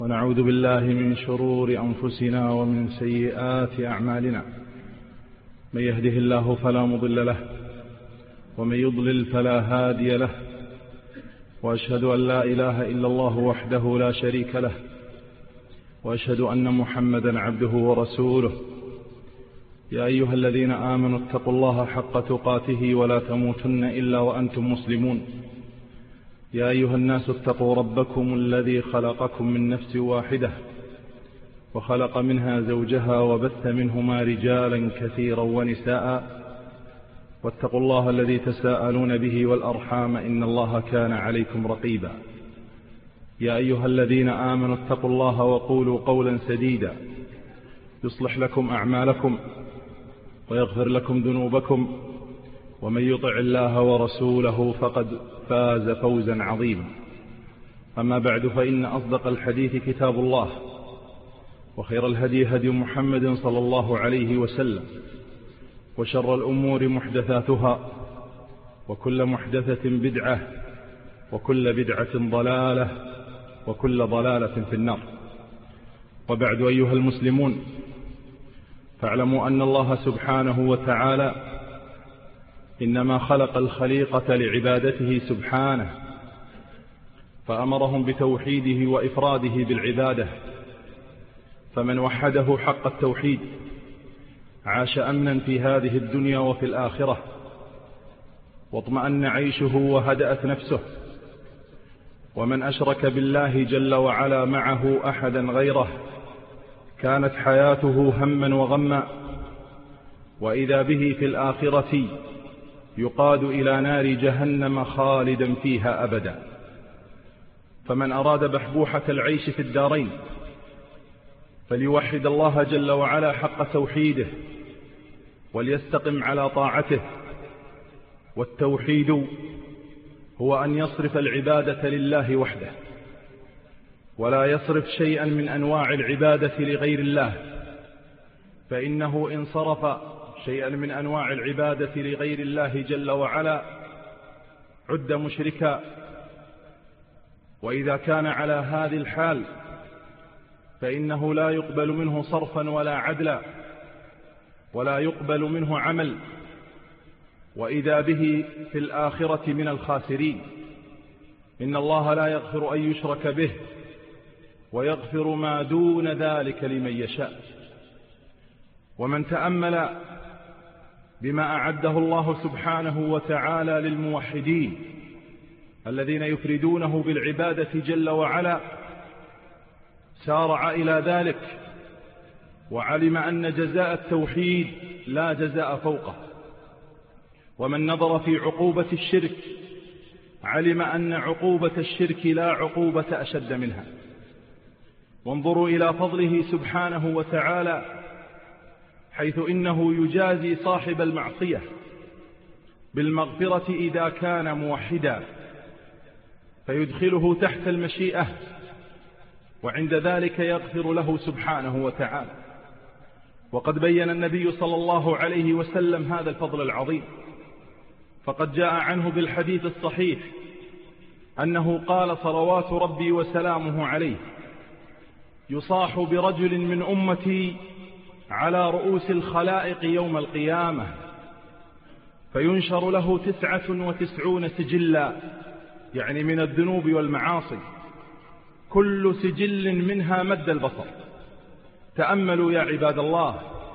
ونعوذ بالله من شرور أنفسنا ومن سيئات أعمالنا. من يهده الله فلا مضل له ومن يضلل فلا هادي له، وأشهد أن لا إله إلا الله وحده لا شريك له، وأشهد أن محمدا عبده ورسوله. يا أيها الذين آمنوا اتقوا الله حق تقاته ولا تموتن إلا وأنتم مسلمون. يا أيها الناس اتقوا ربكم الذي خلقكم من نفس واحدة وخلق منها زوجها وبث منهما رجالا كثيرا ونساء، واتقوا الله الذي تساءلون به والأرحام إن الله كان عليكم رقيبا. يا أيها الذين آمنوا اتقوا الله وقولوا قولا سديدا يصلح لكم أعمالكم ويغفر لكم ذنوبكم، ومن يطع الله ورسوله فقد فاز فوزا عظيما. أما بعد، فإن أصدق الحديث كتاب الله، وخير الهدي هدي محمد صلى الله عليه وسلم، وشر الأمور محدثاتها، وكل محدثة بدعة، وكل بدعة ضلالة، وكل ضلالة في النار. وبعد، أيها المسلمون، فاعلموا أن الله سبحانه وتعالى إنما خلق الخليقة لعبادته سبحانه، فأمرهم بتوحيده وإفراده بالعبادة. فمن وحده حق التوحيد عاش أمنا في هذه الدنيا وفي الآخرة، واطمأن عيشه وهدأت نفسه. ومن أشرك بالله جل وعلا معه أحدا غيره كانت حياته هما وغما، وإذا به في الآخرة يقاد إلى نار جهنم خالدا فيها أبدا. فمن أراد بحبوحة العيش في الدارين فليوحد الله جل وعلا حق توحيده، وليستقم على طاعته. والتوحيد هو أن يصرف العبادة لله وحده، ولا يصرف شيئا من أنواع العبادة لغير الله، فإنه إن صرف شيئا من أنواع العبادة لغير الله جل وعلا عد مشركا. وإذا كان على هذه الحال فإنه لا يقبل منه صرفا ولا عدلا، ولا يقبل منه عمل، وإذا به في الآخرة من الخاسرين. إن الله لا يغفر أن يشرك به، ويغفر ما دون ذلك لمن يشاء. ومن تأمل بما أعده الله سبحانه وتعالى للموحدين الذين يفردونه بالعبادة جل وعلا سارع إلى ذلك، وعلم أن جزاء التوحيد لا جزاء فوقه. ومن نظر في عقوبة الشرك علم أن عقوبة الشرك لا عقوبة أشد منها. وانظروا إلى فضله سبحانه وتعالى، حيث إنه يجازي صاحب المعصية بالمغفرة إذا كان موحدا، فيدخله تحت المشيئة، وعند ذلك يغفر له سبحانه وتعالى. وقد بين النبي صلى الله عليه وسلم هذا الفضل العظيم، فقد جاء عنه بالحديث الصحيح أنه قال صلوات ربي وسلامه عليه: يصاح برجل من أمتي على رؤوس الخلائق يوم القيامة، فينشر له 99 سجلا، يعني من الذنوب والمعاصي، كل سجل منها مد البصر. تأملوا يا عباد الله،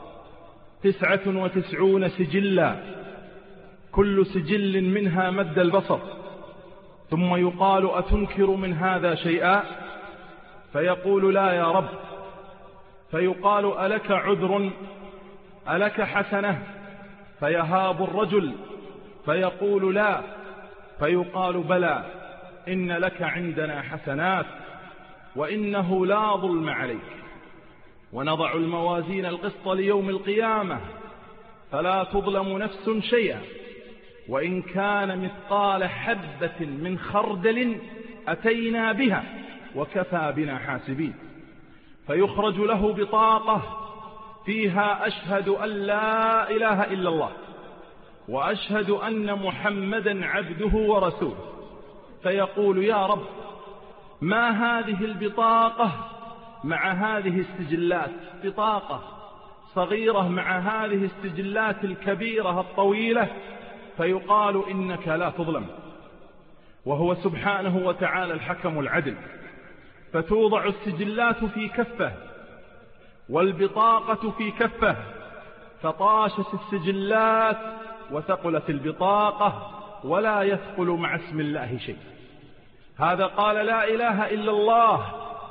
99 سجلا، كل سجل منها مد البصر. ثم يقال: أتنكر من هذا شيئا؟ فيقول: لا يا رب. فيقال: ألك عذر؟ ألك حسنة؟ فيهاب الرجل فيقول: لا. فيقال: بلى، إن لك عندنا حسنات، وإنه لا ظلم عليك. ونضع الموازين القسط ليوم القيامة فلا تظلم نفس شيئا، وإن كان مثقال حبة من خردل أتينا بها وكفى بنا حاسبين. فيخرج له بطاقة فيها: أشهد أن لا إله إلا الله، وأشهد أن محمدا عبده ورسوله. فيقول: يا رب، ما هذه البطاقة مع هذه السجلات، بطاقة صغيرة مع هذه السجلات الكبيرة الطويلة، فيقال إنك لا تظلم، وهو سبحانه وتعالى الحكم العدل. فتوضع السجلات في كفة والبطاقة في كفة، فطاشت السجلات وثقلت البطاقة، ولا يثقل مع اسم الله شيء. هذا قال لا إله إلا الله،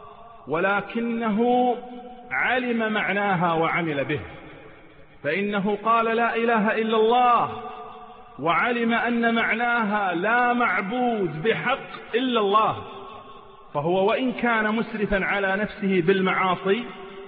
ولكنه علم معناها وعمل به، فإنه قال لا إله إلا الله وعلم أن معناها لا معبود بحق إلا الله، فهو وإن كان مسرفا على نفسه بالمعاصي،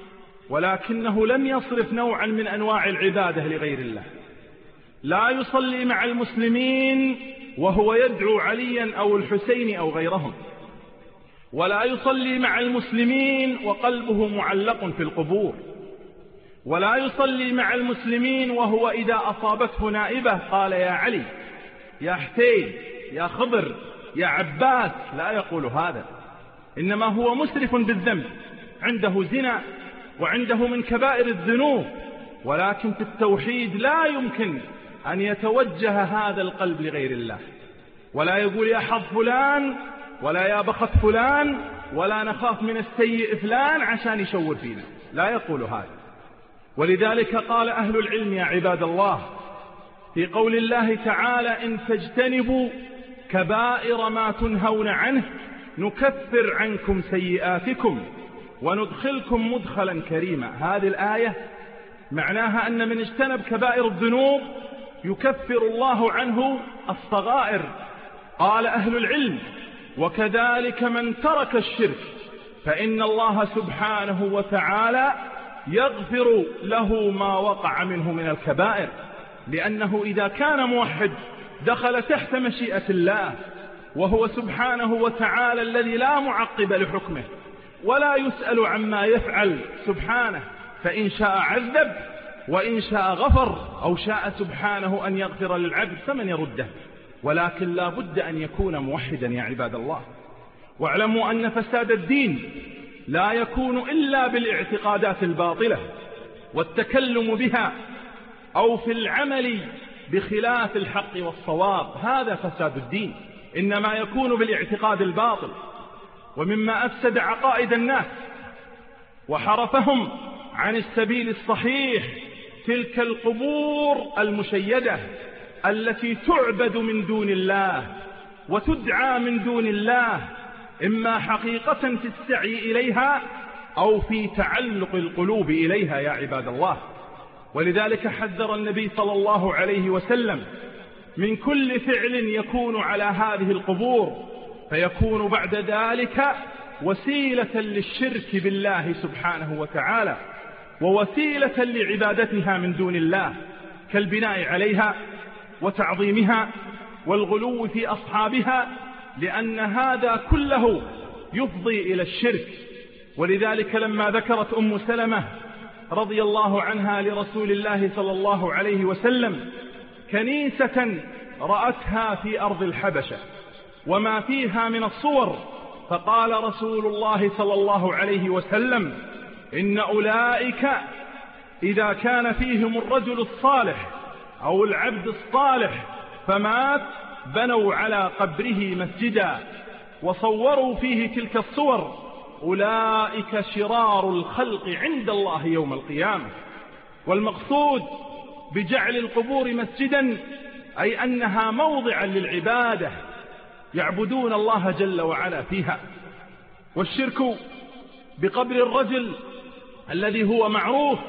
ولكنه لم يصرف نوعا من أنواع العبادة لغير الله. لا يصلي مع المسلمين وهو يدعو عليا أو الحسين أو غيرهم، ولا يصلي مع المسلمين وقلبه معلق في القبور، ولا يصلي مع المسلمين وهو إذا أصابته نائبة قال يا علي، يا حسين، يا خضر، يا عباس. لا يقول هذا، إنما هو مسرف بالذنب، عنده زنا وعنده من كبائر الذنوب، ولكن في التوحيد لا يمكن أن يتوجه هذا القلب لغير الله، ولا يقول يا حظ فلان، ولا يا بخت فلان، ولا نخاف من السيء فلان عشان يشور فينا، لا يقول هذا. ولذلك قال أهل العلم يا عباد الله في قول الله تعالى إن تجتنبوا كبائر ما تنهون عنه نكفر عنكم سيئاتكم وندخلكم مدخلا كريما. هذه الآية معناها أن من اجتنب كبائر الذنوب يكفر الله عنه الصغائر. قال أهل العلم وكذلك من ترك الشرك فإن الله سبحانه وتعالى يغفر له ما وقع منه من الكبائر، لأنه إذا كان موحد دخل تحت مشيئة الله، وهو سبحانه وتعالى الذي لا معقب لحكمه ولا يسأل عما يفعل سبحانه، فإن شاء عذب وإن شاء غفر، أو شاء سبحانه أن يغفر للعبد فمن يرده، ولكن لا بد أن يكون موحدا يا عباد الله. واعلموا أن فساد الدين لا يكون إلا بالاعتقادات الباطلة والتكلم بها، أو في العمل بخلاف الحق والصواب، هذا فساد الدين، إنما يكون بالاعتقاد الباطل. ومما أفسد عقائد الناس وحرفهم عن السبيل الصحيح تلك القبور المشيدة التي تعبد من دون الله وتدعى من دون الله، إما حقيقة في السعي إليها أو في تعلق القلوب إليها يا عباد الله. ولذلك حذر النبي صلى الله عليه وسلم من كل فعل يكون على هذه القبور، فيكون بعد ذلك وسيلة للشرك بالله سبحانه وتعالى ووسيلة لعبادتها من دون الله، كالبناء عليها وتعظيمها والغلو في أصحابها، لأن هذا كله يفضي إلى الشرك. ولذلك لما ذكرت أم سلمة رضي الله عنها لرسول الله صلى الله عليه وسلم كنيسة رأتها في أرض الحبشة وما فيها من الصور، فقال رسول الله صلى الله عليه وسلم إن أولئك إذا كان فيهم الرجل الصالح أو العبد الصالح فمات بنوا على قبره مسجدا وصوروا فيه تلك الصور، أولئك شرار الخلق عند الله يوم القيامة. والمقصود بجعل القبور مسجدا أي أنها موضعا للعبادة يعبدون الله جل وعلا فيها. والشرك بقبر الرجل الذي هو معروف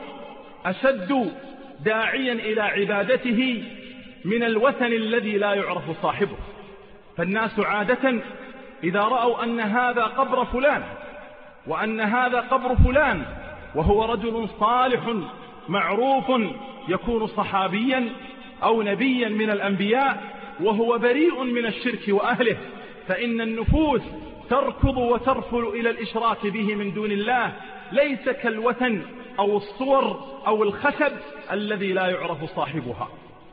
أشد داعيا إلى عبادته من الوثن الذي لا يعرف صاحبه. فالناس عادة إذا رأوا أن هذا قبر فلان وأن هذا قبر فلان وهو رجل صالح معروف يكون صحابيا أو نبيا من الأنبياء وهو بريء من الشرك وأهله، فإن النفوس تركض وترفل إلى الإشراك به من دون الله، ليس كالوثن أو الصور أو الخشب الذي لا يعرف صاحبها.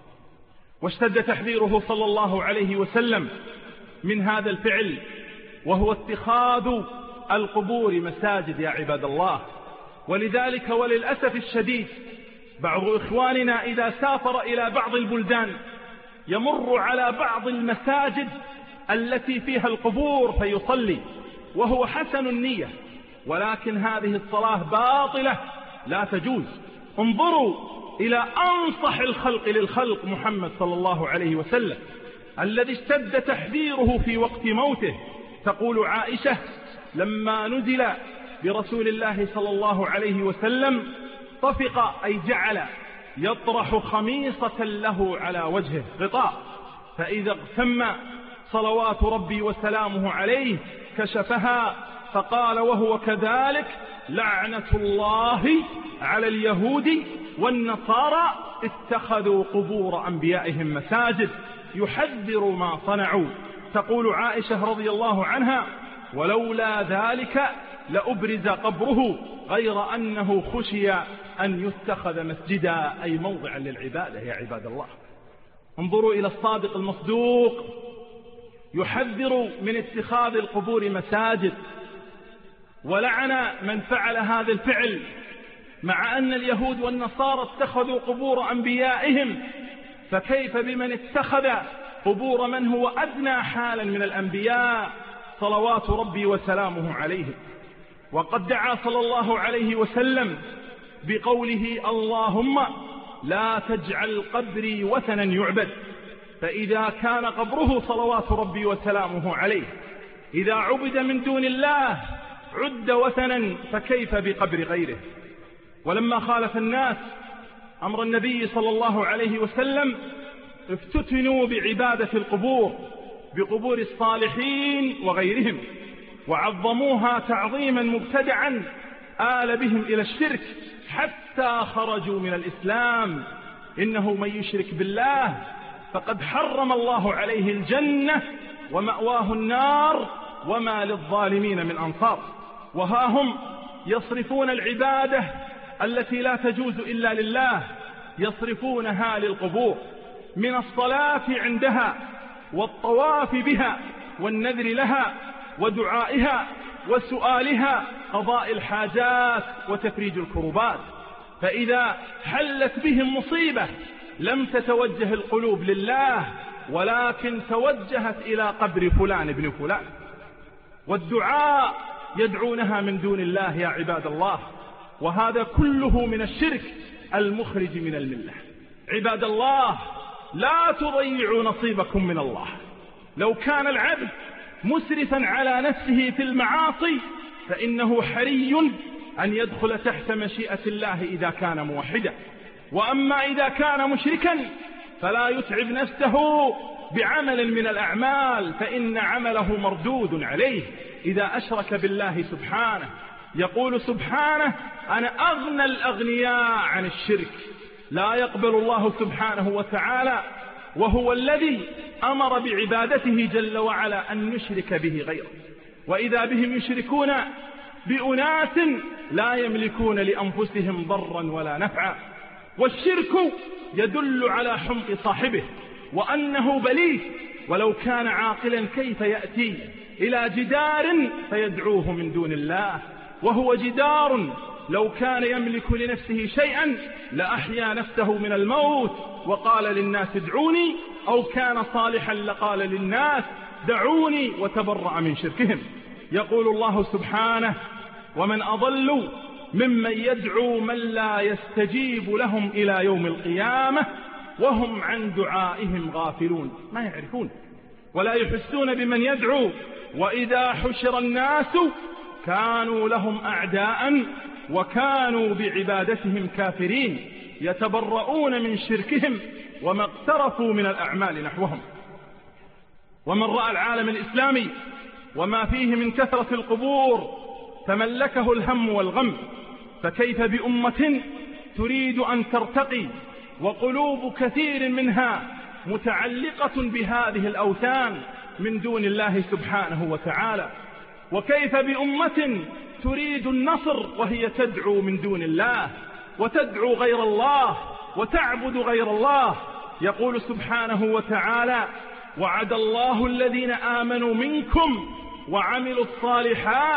واشتد تحذيره صلى الله عليه وسلم من هذا الفعل، وهو اتخاذ القبور مساجد يا عباد الله. ولذلك وللأسف الشديد بعض إخواننا إذا سافر إلى بعض البلدان يمر على بعض المساجد التي فيها القبور فيصلي، وهو حسن النية، ولكن هذه الصلاة باطلة لا تجوز. انظروا إلى أنصح الخلق للخلق محمد صلى الله عليه وسلم الذي اشتد تحذيره في وقت موته. تقول عائشة: لما نزل برسول الله صلى الله عليه وسلم طفق، أي جعل يطرح خميصة له على وجهه غطاء، فإذا اغتم صلوات ربي وسلامه عليه كشفها فقال وهو كذلك: لعنة الله على اليهود والنصارى اتخذوا قبور أنبيائهم مساجد، يحذر ما صنعوا. تقول عائشة رضي الله عنها: ولولا ذلك لأبرز قبره غير أنه خشي أن يتخذ مسجدا، أي موضعا للعبادة يا عباد الله. انظروا إلى الصادق المصدوق يحذر من اتخاذ القبور مساجد، ولعن من فعل هذا الفعل، مع أن اليهود والنصارى اتخذوا قبور أنبيائهم، فكيف بمن اتخذ قبور من هو أدنى حالا من الأنبياء صلوات ربي وسلامه عليه. وقد دعا صلى الله عليه وسلم بقوله: اللهم لا تجعل قبري وثنا يعبد. فإذا كان قبره صلوات ربي وسلامه عليه إذا عبد من دون الله عد وثنا، فكيف بقبر غيره؟ ولما خالف الناس أمر النبي صلى الله عليه وسلم افتتنوا بعبادة القبور، بقبور الصالحين وغيرهم، وعظموها تعظيما مبتدعا آل بهم إلى الشرك حتى خرجوا من الإسلام. إنه من يشرك بالله فقد حرم الله عليه الجنة ومأواه النار وما للظالمين من أنصار. وها هم يصرفون العبادة التي لا تجوز إلا لله، يصرفونها للقبور، من الصلاة عندها والطواف بها والنذر لها ودعائها وسؤالها، قضاء الحاجات وتفريج الكربات. فإذا حلت بهم مصيبة لم تتوجه القلوب لله، ولكن توجهت إلى قبر فلان ابن فلان، والدعاء يدعونها من دون الله يا عباد الله. وهذا كله من الشرك المخرج من الملة. عباد الله، لا تضيعوا نصيبكم من الله. لو كان العبد مسرفا على نفسه في المعاصي فإنه حري أن يدخل تحت مشيئة الله إذا كان موحدا. وأما إذا كان مشركا فلا يتعب نفسه بعمل من الأعمال، فإن عمله مردود عليه إذا أشرك بالله سبحانه. يقول سبحانه: أنا أغنى الأغنياء عن الشرك. لا يقبل الله سبحانه وتعالى، وهو الذي أمر بعبادته جل وعلا أن نشرك به غيره. وإذا بهم يشركون بأناس لا يملكون لأنفسهم ضرا ولا نفعا. والشرك يدل على حمق صاحبه وأنه بليد، ولو كان عاقلا كيف يأتي إلى جدار فيدعوه من دون الله، وهو جدار لو كان يملك لنفسه شيئا لأحيا نفسه من الموت وقال للناس ادعوني، أو كان صالحا لقال للناس دعوني، وتبرأ من شركهم. يقول الله سبحانه: ومن أضل ممن يدعو من لا يستجيب لهم إلى يوم القيامة وهم عن دعائهم غافلون. ما يعرفون ولا يحسون بمن يدعو. وإذا حشر الناس كانوا لهم أعداء وكانوا بعبادتهم كافرين، يتبرؤون من شركهم وما اقترفوا من الأعمال نحوهم. ومن رأى العالم الإسلامي وما فيه من كثرة القبور تملكه الهم والغم، فكيف بأمة تريد أن ترتقي وقلوب كثير منها متعلقة بهذه الأوثان من دون الله سبحانه وتعالى؟ وكيف بأمة تريد النصر وهي تدعو من دون الله وتدعو غير الله وتعبد غير الله؟ يقول سبحانه وتعالى: وعد الله الذين آمنوا منكم وعملوا الصالحات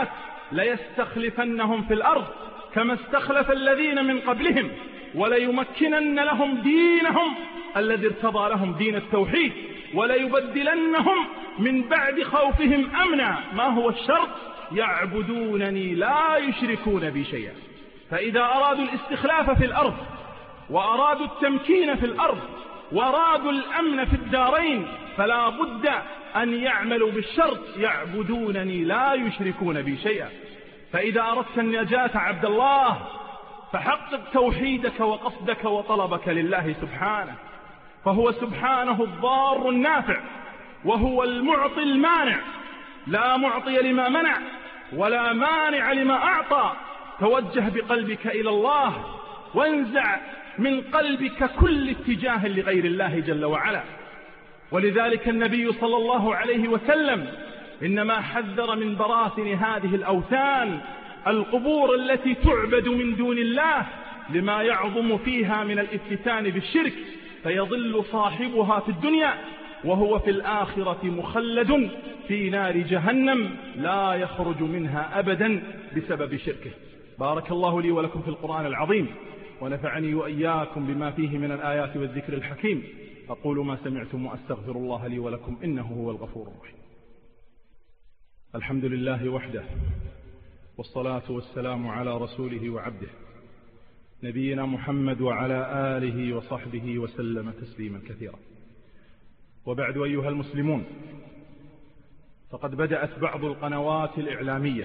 ليستخلفنهم في الأرض كما استخلف الذين من قبلهم وليمكنن لهم دينهم الذي ارتضى لهم دين التوحيد وليبدلنهم من بعد خوفهم أمنا. ما هو الشرط؟ يعبدونني لا يشركون بي شيئا. فإذا أرادوا الاستخلاف في الأرض وأرادوا التمكين في الأرض وأرادوا الأمن في الدارين فلا بد أن يعملوا بالشرط يعبدونني لا يشركون بي شيئا. فإذا أردت النجاة عبد الله فحقق توحيدك وقصدك وطلبك لله سبحانه، فهو سبحانه الضار النافع وهو المعطي المانع، لا معطي لما منع ولا مانع لما أعطى. توجه بقلبك إلى الله وانزع من قلبك كل اتجاه لغير الله جل وعلا. ولذلك النبي صلى الله عليه وسلم إنما حذر من براثن هذه الأوثان القبور التي تعبد من دون الله لما يعظم فيها من الافتتان بالشرك، فيضل صاحبها في الدنيا وهو في الآخرة مخلد في نار جهنم لا يخرج منها أبدا بسبب شركه. بارك الله لي ولكم في القرآن العظيم ونفعني وإياكم بما فيه من الآيات والذكر الحكيم. أقول ما سمعتم وأستغفر الله لي ولكم إنه هو الغفور الرحيم. الحمد لله وحده والصلاة والسلام على رسوله وعبده نبينا محمد وعلى آله وصحبه وسلم تسليما كثيرا. وبعد أيها المسلمون، فقد بدأت بعض القنوات الإعلامية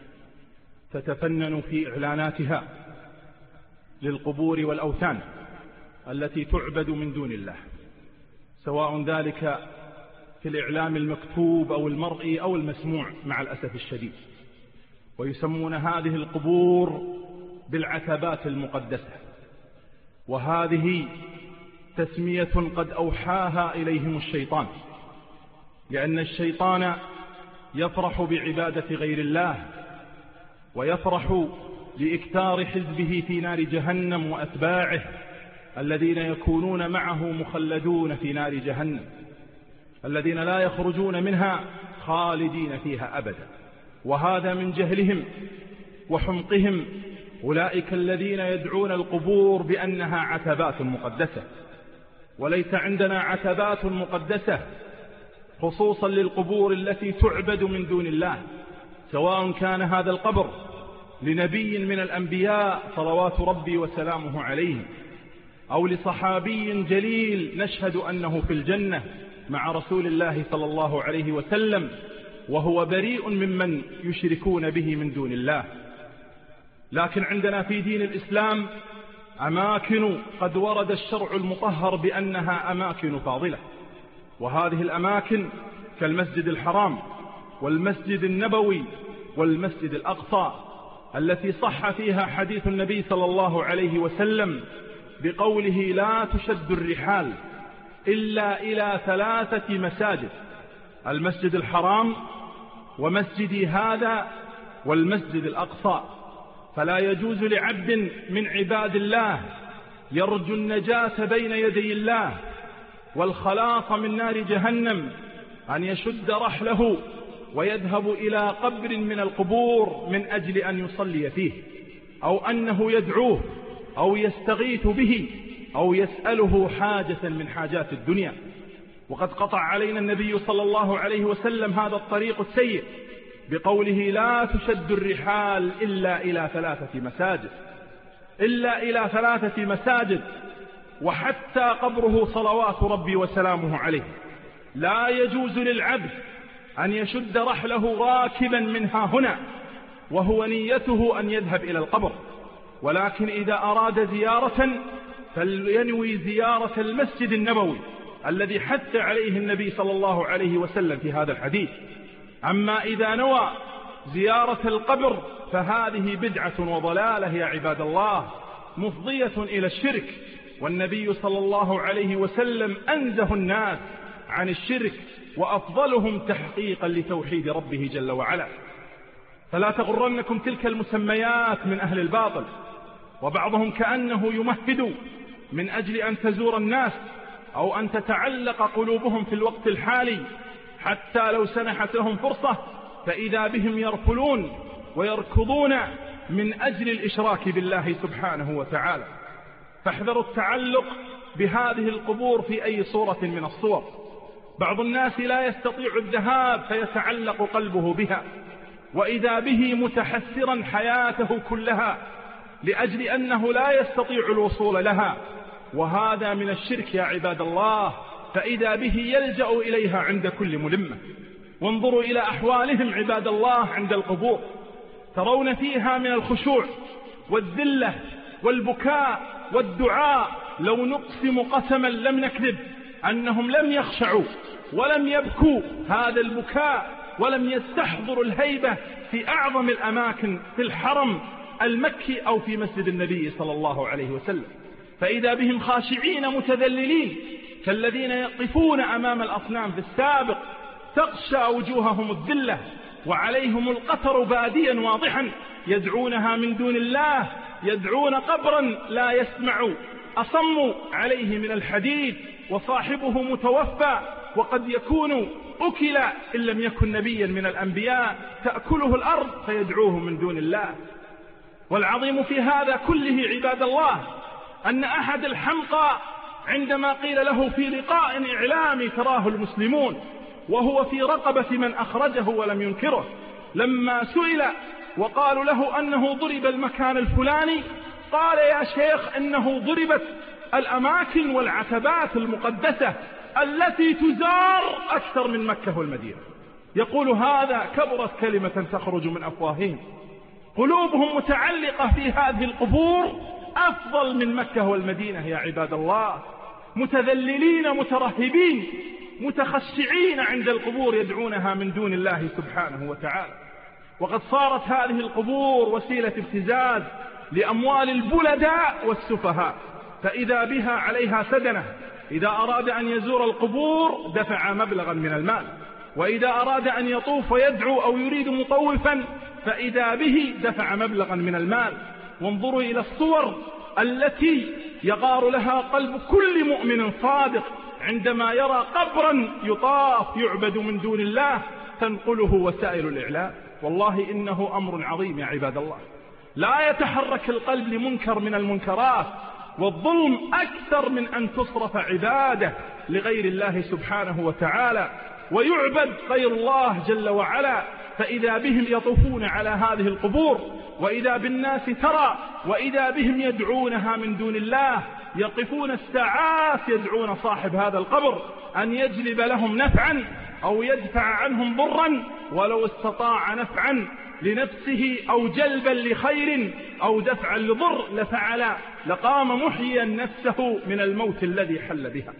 تتفنن في إعلاناتها للقبور والأوثان التي تعبد من دون الله، سواء ذلك في الإعلام المكتوب أو المرئي أو المسموع مع الأسف الشديد. ويسمون هذه القبور بالعتبات المقدسة، وهذه تسمية قد أوحاها إليهم الشيطان، لأن الشيطان يفرح بعبادة غير الله ويفرح لإكثار حزبه في نار جهنم وأتباعه الذين يكونون معه مخلدون في نار جهنم، الذين لا يخرجون منها خالدين فيها أبدا. وهذا من جهلهم وحمقهم أولئك الذين يدعون القبور بأنها عتبات مقدسة. وليس عندنا عتبات مقدسة خصوصا للقبور التي تعبد من دون الله، سواء كان هذا القبر لنبي من الأنبياء صلوات ربي وسلامه عليه أو لصحابي جليل نشهد أنه في الجنة مع رسول الله صلى الله عليه وسلم وهو بريء ممن يشركون به من دون الله. لكن عندنا في دين الإسلام أماكن قد ورد الشرع المطهر بأنها أماكن فاضلة، وهذه الأماكن كالمسجد الحرام والمسجد النبوي والمسجد الأقصى التي صح فيها حديث النبي صلى الله عليه وسلم بقوله لا تشد الرحال إلا إلى 3 مساجد: المسجد الحرام ومسجدي هذا والمسجد الأقصى. فلا يجوز لعبد من عباد الله يرجو النجاة بين يدي الله والخلاص من نار جهنم أن يشد رحله ويذهب إلى قبر من القبور من أجل أن يصلي فيه، أو أنه يدعوه أو يستغيث به أو يسأله حاجة من حاجات الدنيا. وقد قطع علينا النبي صلى الله عليه وسلم هذا الطريق السيء بقوله لا تشد الرحال إلا إلى 3 مساجد، إلا إلى 3 مساجد. وحتى قبره صلوات ربي وسلامه عليه لا يجوز للعبد أن يشد رحله راكبا منها هنا وهو نيته أن يذهب إلى القبر، ولكن إذا أراد زيارة فلينوي زيارة المسجد النبوي الذي حث عليه النبي صلى الله عليه وسلم في هذا الحديث. أما إذا نوى زيارة القبر فهذه بدعة وضلالة يا عباد الله مفضية إلى الشرك، والنبي صلى الله عليه وسلم أنزه الناس عن الشرك وأفضلهم تحقيقا لتوحيد ربه جل وعلا. فلا تغرنكم تلك المسميات من أهل الباطل، وبعضهم كأنه يمهد من أجل أن تزور الناس أو أن تتعلق قلوبهم في الوقت الحالي، حتى لو سنحت لهم فرصة فإذا بهم يرفلون ويركضون من أجل الإشراك بالله سبحانه وتعالى. فاحذروا التعلق بهذه القبور في أي صورة من الصور. بعض الناس لا يستطيع الذهاب فيتعلق قلبه بها، وإذا به متحسرا حياته كلها لأجل أنه لا يستطيع الوصول لها، وهذا من الشرك يا عباد الله. فإذا به يلجأ إليها عند كل ملمة. وانظروا إلى أحوالهم عباد الله عند القبور، ترون فيها من الخشوع والذلة والبكاء والدعاء. لو نقسم قسما لم نكذب أنهم لم يخشعوا ولم يبكوا هذا البكاء، ولم يستحضروا الهيبة في أعظم الأماكن في الحرم المكي أو في مسجد النبي صلى الله عليه وسلم. فإذا بهم خاشعين متذللين كالذين يقفون أمام الأصنام في السابق، تغشى وجوههم الذلة وعليهم القتر باديا واضحا، يدعونها من دون الله، يدعون قبرا لا يسمع، أصم عليه من الحديد، وصاحبه متوفى، وقد يكون أكل إن لم يكن نبيا من الأنبياء، تأكله الأرض فيدعوه من دون الله. والعظيم في هذا كله عباد الله أن أحد الحمقى عندما قيل له في لقاء إعلامي تراه المسلمون وهو في رقبة من أخرجه ولم ينكره، لما سئل وقالوا له أنه ضرب المكان الفلاني، قال يا شيخ إنه ضربت الأماكن والعتبات المقدسة التي تزار أكثر من مكة والمدينة. يقول هذا كبرت كلمة تخرج من أفواههم، قلوبهم متعلقة في هذه القبور أفضل من مكة والمدينة يا عباد الله. متذللين مترهبين متخشعين عند القبور يدعونها من دون الله سبحانه وتعالى. وقد صارت هذه القبور وسيلة ابتزاز لأموال البلداء والسفهاء، فإذا بها عليها سدنة، إذا أراد أن يزور القبور دفع مبلغا من المال، وإذا أراد أن يطوف ويدعو أو يريد مطوفا فإذا به دفع مبلغا من المال. وانظروا إلى الصور التي يغار لها قلب كل مؤمن صادق عندما يرى قبرا يطاف يعبد من دون الله تنقله وسائل الإعلام. والله إنه أمر عظيم يا عباد الله. لا يتحرك القلب لمنكر من المنكرات، والظلم أكثر من أن تصرف عبادة لغير الله سبحانه وتعالى ويعبد غير الله جل وعلا. فإذا بهم يطوفون على هذه القبور، وإذا بالناس ترى، وإذا بهم يدعونها من دون الله، يقفون الساعات يدعون صاحب هذا القبر أن يجلب لهم نفعا أو يدفع عنهم ضرا، ولو استطاع نفعا لنفسه أو جلبا لخير أو دفعا لضر لفعل، لقام محيا نفسه من الموت الذي حل بها.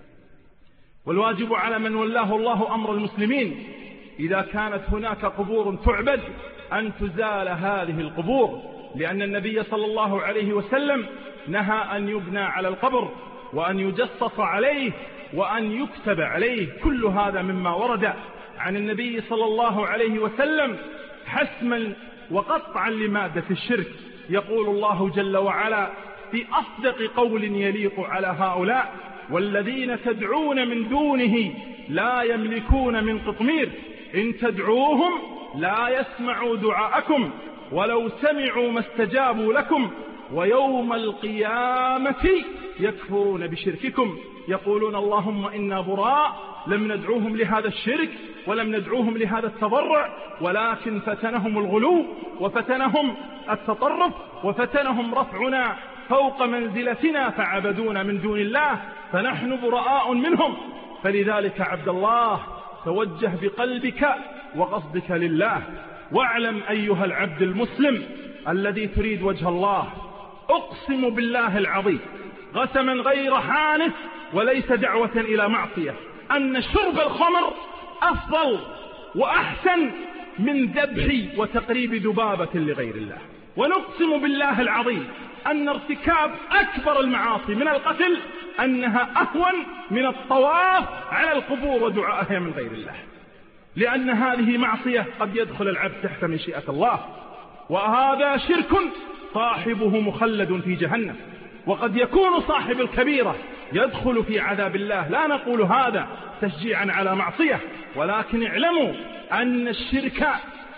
والواجب على من ولاه الله أمر المسلمين إذا كانت هناك قبور تعبد أن تزال هذه القبور، لأن النبي صلى الله عليه وسلم نهى أن يبنى على القبر وأن يجصص عليه وأن يكتب عليه. كل هذا مما ورد عن النبي صلى الله عليه وسلم حسما وقطعا لمادة الشرك. يقول الله جل وعلا في أصدق قول يليق على هؤلاء: والذين تدعون من دونه لا يملكون من قطمير إن تدعوهم لا يسمعوا دعاءكم ولو سمعوا ما استجابوا لكم ويوم القيامة يكفرون بشرككم يقولون اللهم إنا براء لم ندعوهم لهذا الشرك ولم ندعوهم لهذا التضرع، ولكن فتنهم الغلو وفتنهم التطرف وفتنهم رفعنا فوق منزلتنا فعبدونا من دون الله فنحن براء منهم. فلذلك عبد الله توجه بقلبك وقصدك لله، واعلم أيها العبد المسلم الذي تريد وجه الله، أقسم بالله العظيم قسما غير حانث وليس دعوة إلى معصية، أن شرب الخمر أفضل وأحسن من ذبح وتقريب دبابة لغير الله. ونقسم بالله العظيم أن ارتكاب أكبر المعاصي من القتل أنها أهون من الطواف على القبور ودعائها من غير الله، لأن هذه معصية قد يدخل العبد تحت مشيئة الله، وهذا شرك صاحبه مخلد في جهنم، وقد يكون صاحب الكبيرة يدخل في عذاب الله. لا نقول هذا تشجيعا على معصية، ولكن اعلموا أن الشرك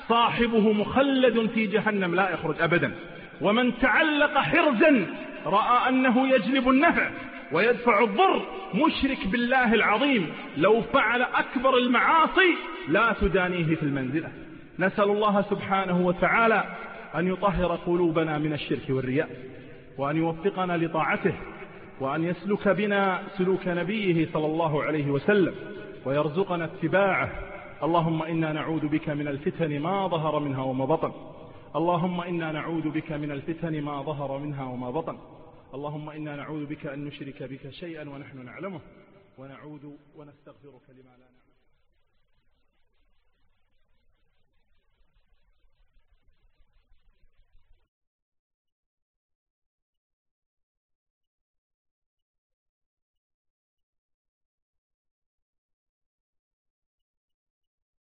صاحبه مخلد في جهنم لا يخرج أبدا. ومن تعلق حرزا رأى أنه يجلب النفع ويدفع الضر مشرك بالله العظيم، لو فعل أكبر المعاصي لا تدانيه في المنزلة. نسأل الله سبحانه وتعالى أن يطهر قلوبنا من الشرك والرياء، وأن يوفقنا لطاعته، وأن يسلك بنا سلوك نبيه صلى الله عليه وسلم، ويرزقنا اتباعه. اللهم إنا نعوذ بك من الفتن ما ظهر منها وما بطن. اللهم إنا نعوذ بك من الفتن ما ظهر منها وما بطن. اللهم إنا نعوذ بك أن نشرك بك شيئا ونحن نعلمه، ونستغفرك لما لا نعلم.